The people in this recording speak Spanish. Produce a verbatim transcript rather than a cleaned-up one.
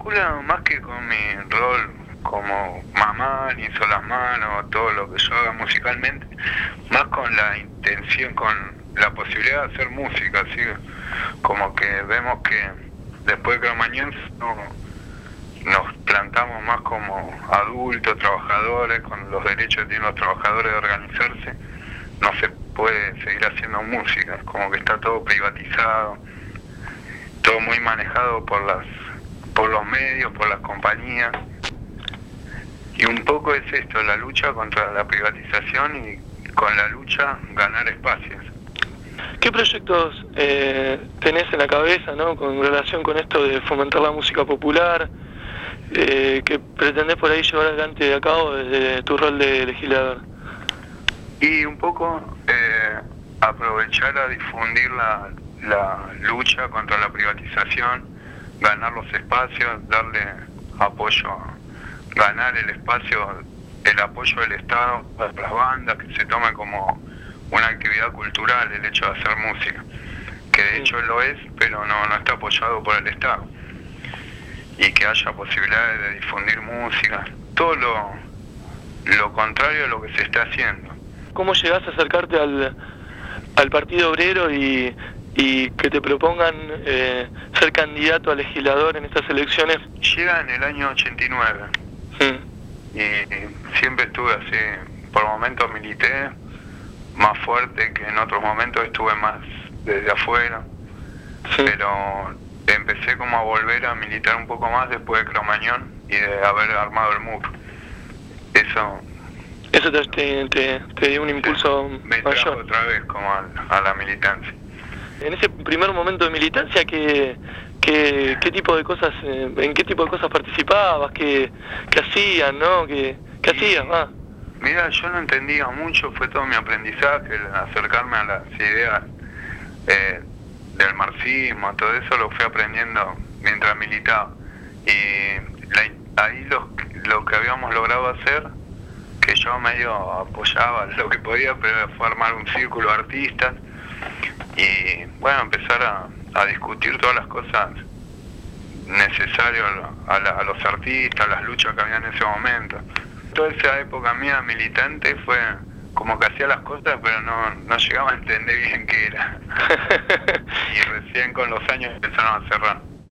vincula más que con mi rol como mamá, ni hizo las manos, todo lo que yo haga musicalmente, más con la intención, con la posibilidad de hacer música, así como que vemos que después de Cromañón no, nos plantamos más como adultos, trabajadores, con los derechos que tienen los trabajadores de organizarse, no se puede seguir haciendo música, como que está todo privatizado, todo muy manejado por las por los medios, por las compañías. Y un poco es esto, la lucha contra la privatización y con la lucha ganar espacios. ¿Qué proyectos eh, tenés en la cabeza, ¿no? Con relación con esto de fomentar la música popular, eh, que pretendés por ahí llevar adelante a cabo desde tu rol de legislador? Y un poco eh, aprovechar a difundir la, la lucha contra la privatización, ganar los espacios, darle apoyo, ganar el espacio, el apoyo del Estado para las bandas, que se tome como una actividad cultural el hecho de hacer música, que de hecho lo es, pero no, no está apoyado por el Estado, y que haya posibilidades de difundir música, todo lo, lo contrario a lo que se está haciendo. ¿Cómo llegás a acercarte al, al Partido Obrero y, y que te propongan eh, ser candidato a legislador en estas elecciones? Llega en el año ochenta y nueve, sí. y siempre estuve así, por momentos milité más fuerte que en otros momentos, estuve más desde afuera, sí. Pero empecé como a volver a militar un poco más después de Cromañón y de haber armado el M U R. Eso Eso te, te, te, te dio un impulso sí, me mayor. trajo otra vez como a, a la militancia. En ese primer momento de militancia, ¿qué, qué, qué tipo de cosas, eh, en qué tipo de cosas participabas? ¿Qué, qué hacían, no? ¿Qué, qué hacías, va? Mira, yo no entendía mucho, fue todo mi aprendizaje, el acercarme a las ideas eh, del marxismo, todo eso lo fui aprendiendo mientras militaba. Y la, ahí lo, lo que habíamos logrado hacer, que yo medio apoyaba lo que podía, pero fue armar un círculo de artistas y bueno, empezar a, a discutir todas las cosas necesarias a, la, a los artistas, las luchas que había en ese momento. Toda esa época mía militante fue como que hacía las cosas, pero no, no llegaba a entender bien qué era. Y recién con los años empezaron a cerrar.